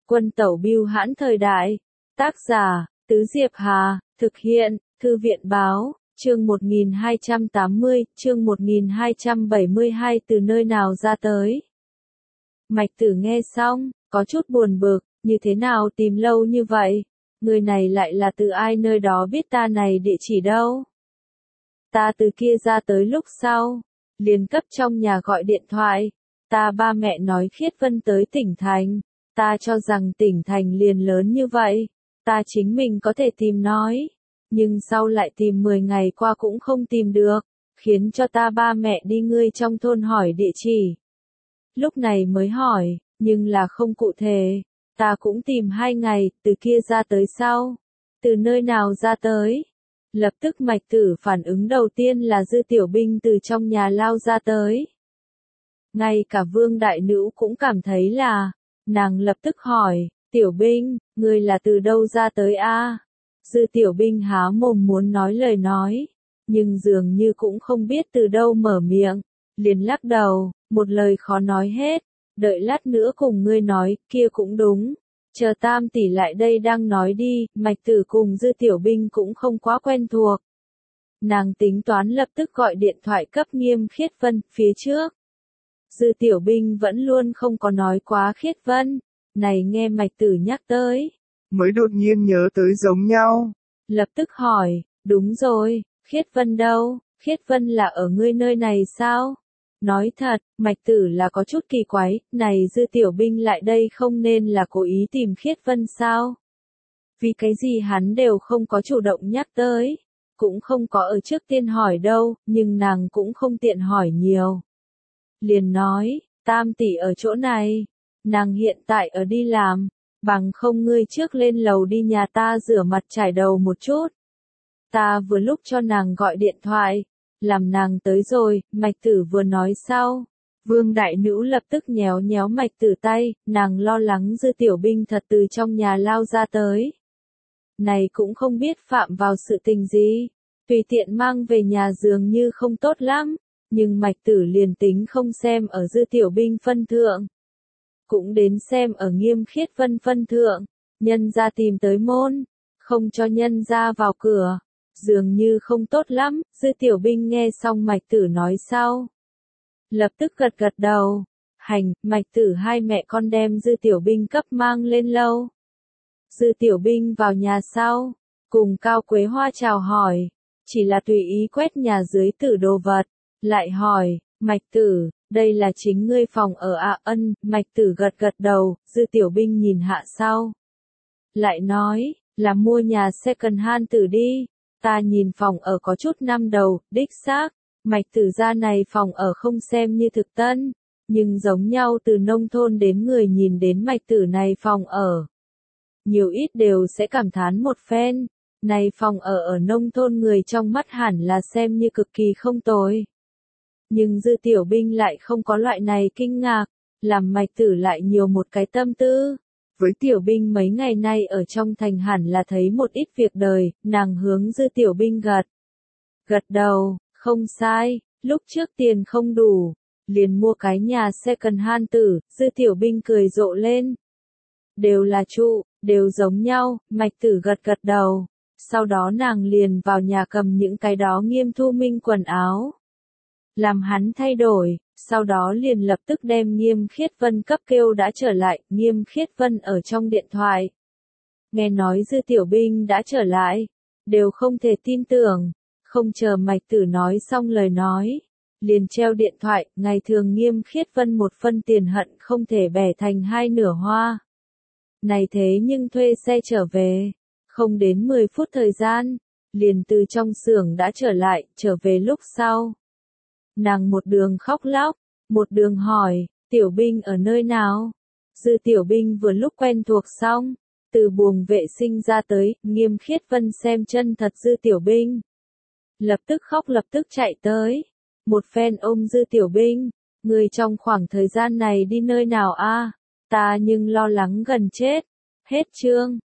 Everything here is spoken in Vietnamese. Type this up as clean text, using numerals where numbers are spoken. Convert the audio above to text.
Quân tẩu bưu hãn thời đại. Tác giả, Tứ Diệp Hà, thực hiện, Thư viện báo, chương 1280, chương 1272 từ nơi nào ra tới. Mạch Tử nghe xong, có chút buồn bực, như thế nào tìm lâu như vậy? Người này lại là từ ai nơi đó biết ta này địa chỉ đâu? Ta từ kia ra tới lúc sau, liền cấp trong nhà gọi điện thoại. Ta ba mẹ nói Khiết Vân tới tỉnh thành. Ta cho rằng tỉnh thành liền lớn như vậy. Ta chính mình có thể tìm nói. Nhưng sau lại tìm 10 ngày qua cũng không tìm được. Khiến cho ta ba mẹ đi ngươi trong thôn hỏi địa chỉ. Lúc này mới hỏi, nhưng là không cụ thể. Ta cũng tìm 2 ngày, từ kia ra tới sau. Từ nơi nào ra tới? Lập tức Mạch Tử phản ứng đầu tiên là Dư Tiểu Binh từ trong nhà lao ra tới. Ngay cả Vương Đại Nữ cũng cảm thấy là, nàng lập tức hỏi, Tiểu Binh, ngươi là từ đâu ra tới a? Dư Tiểu Binh há mồm muốn nói lời nói, nhưng dường như cũng không biết từ đâu mở miệng, liền lắc đầu, một lời khó nói hết, đợi lát nữa cùng ngươi nói, kia cũng đúng. Chờ Tam tỷ lại đây đang nói đi, Mạch Tử cùng Dư Tiểu Binh cũng không quá quen thuộc. Nàng tính toán lập tức gọi điện thoại cấp Nghiêm Khiết Vân, phía trước. Dư Tiểu Binh vẫn luôn không có nói quá Khiết Vân, này nghe Mạch Tử nhắc tới. Mới đột nhiên nhớ tới giống nhau. Lập tức hỏi, đúng rồi, Khiết Vân đâu, Khiết Vân là ở ngươi nơi này sao? Nói thật, Mạch Tử là có chút kỳ quái, này Dư Tiểu Binh lại đây không nên là cố ý tìm Khiết Vân sao? Vì cái gì hắn đều không có chủ động nhắc tới, cũng không có ở trước tiên hỏi đâu, nhưng nàng cũng không tiện hỏi nhiều. Liền nói, Tam tỷ ở chỗ này, nàng hiện tại ở đi làm, bằng không ngươi trước lên lầu đi nhà ta rửa mặt chải đầu một chút. Ta vừa lúc cho nàng gọi điện thoại. Làm nàng tới rồi, Mạch Tử vừa nói sau. Vương Đại Nữ lập tức nhéo nhéo Mạch Tử tay, nàng lo lắng Dư Tiểu Binh thật từ trong nhà lao ra tới. Này cũng không biết phạm vào sự tình gì, tùy tiện mang về nhà dường như không tốt lắm, nhưng Mạch Tử liền tính không xem ở Dư Tiểu Binh phân thượng. Cũng đến xem ở Nghiêm Khiết Vân phân thượng, nhân ra tìm tới môn, không cho nhân ra vào cửa. Dường như không tốt lắm, Dư Tiểu Binh nghe xong Mạch Tử nói sau. Lập tức gật gật đầu. Hành, Mạch Tử hai mẹ con đem Dư Tiểu Binh cấp mang lên lâu. Dư Tiểu Binh vào nhà sau, cùng Cao Quế Hoa chào hỏi, chỉ là tùy ý quét nhà dưới tử đồ vật, lại hỏi, Mạch Tử, đây là chính ngươi phòng ở ạ? Ân, Mạch Tử gật gật đầu, Dư Tiểu Binh nhìn hạ sau. Lại nói, là mua nhà second hand tử đi. Ta nhìn phòng ở có chút năm đầu, đích xác, Mạch Tử gia này phòng ở không xem như thực tân, nhưng giống nhau từ nông thôn đến người nhìn đến Mạch Tử này phòng ở. Nhiều ít đều sẽ cảm thán một phen, này phòng ở nông thôn người trong mắt hẳn là xem như cực kỳ không tồi. Nhưng Dư Tiểu Binh lại không có loại này kinh ngạc, làm Mạch Tử lại nhiều một cái tâm tư. Với Tiểu Binh mấy ngày nay ở trong thành hẳn là thấy một ít việc đời, nàng hướng Dư Tiểu Binh gật đầu, không sai, lúc trước tiền không đủ, liền mua cái nhà second hand tử, Dư Tiểu Binh cười rộ lên. Đều là trụ, đều giống nhau, Mạch Tử gật gật đầu, sau đó nàng liền vào nhà cầm những cái đó Nghiêm Thu Minh quần áo. Làm hắn thay đổi, sau đó liền lập tức đem Nghiêm Khiết Vân cấp kêu đã trở lại, Nghiêm Khiết Vân ở trong điện thoại. Nghe nói Dư Tiểu Binh đã trở lại, đều không thể tin tưởng, không chờ Mạch Tử nói xong lời nói. Liền treo điện thoại, ngày thường Nghiêm Khiết Vân một phân tiền hận không thể bẻ thành hai nửa hoa. Này thế nhưng thuê xe trở về, không đến 10 phút thời gian, liền từ trong xưởng đã trở về lúc sau. Nàng một đường khóc lóc, một đường hỏi, Tiểu Binh ở nơi nào? Dư Tiểu Binh vừa lúc quen thuộc xong, từ buồng vệ sinh ra tới, Nghiêm Khiết Vân xem chân thật Dư Tiểu Binh. Lập tức khóc lập tức chạy tới, một phen ôm Dư Tiểu Binh, người trong khoảng thời gian này đi nơi nào a? Ta nhưng lo lắng gần chết. Hết chương.